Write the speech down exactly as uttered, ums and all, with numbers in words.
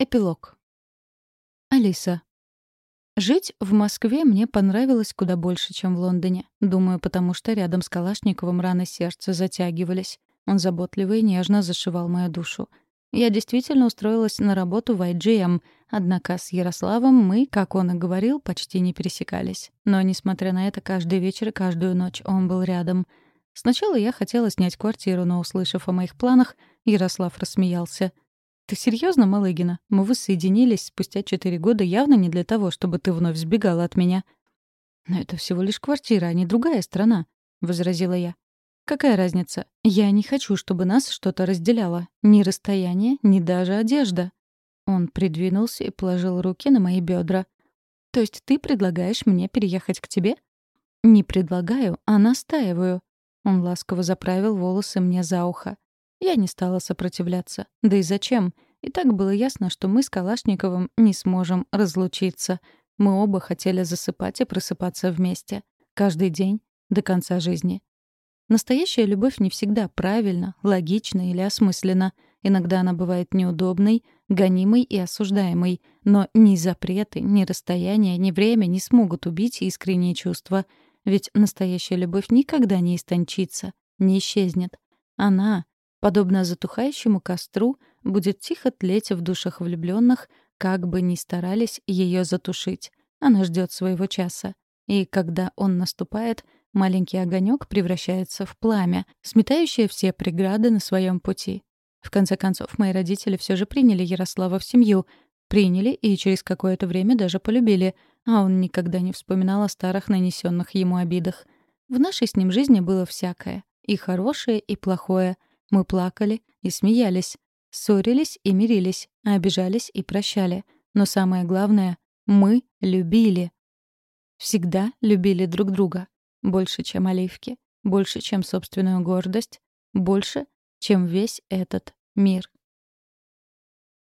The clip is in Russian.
Эпилог. Алиса. Жить в Москве мне понравилось куда больше, чем в Лондоне. Думаю, потому что рядом с Калашниковым раны сердца затягивались. Он заботливо и нежно зашивал мою душу. Я действительно устроилась на работу в ай джи эм, однако с Ярославом мы, как он и говорил, почти не пересекались. Но, несмотря на это, каждый вечер и каждую ночь он был рядом. Сначала я хотела снять квартиру, но, услышав о моих планах, Ярослав рассмеялся. «Ты серьезно, Малыгина? Мы воссоединились спустя четыре года явно не для того, чтобы ты вновь сбегала от меня». «Но это всего лишь квартира, а не другая страна», — возразила я. «Какая разница? Я не хочу, чтобы нас что-то разделяло. Ни расстояние, ни даже одежда». Он придвинулся и положил руки на мои бедра. «То есть ты предлагаешь мне переехать к тебе?» «Не предлагаю, а настаиваю». Он ласково заправил волосы мне за ухо. Я не стала сопротивляться. Да и зачем? И так было ясно, что мы с Калашниковым не сможем разлучиться. Мы оба хотели засыпать и просыпаться вместе. Каждый день, до конца жизни. Настоящая любовь не всегда правильна, логична или осмыслена. Иногда она бывает неудобной, гонимой и осуждаемой. Но ни запреты, ни расстояние, ни время не смогут убить искренние чувства. Ведь настоящая любовь никогда не истончится, не исчезнет. Она, подобно затухающему костру, будет тихо тлеть в душах влюбленных, как бы ни старались ее затушить. Она ждет своего часа. И когда он наступает, маленький огонек превращается в пламя, сметающее все преграды на своем пути. В конце концов, мои родители все же приняли Ярослава в семью. Приняли и через какое-то время даже полюбили, а он никогда не вспоминал о старых нанесенных ему обидах. В нашей с ним жизни было всякое. И хорошее, и плохое. Мы плакали и смеялись, ссорились и мирились, обижались и прощали. Но самое главное — мы любили. Всегда любили друг друга. Больше, чем оливки. Больше, чем собственную гордость. Больше, чем весь этот мир.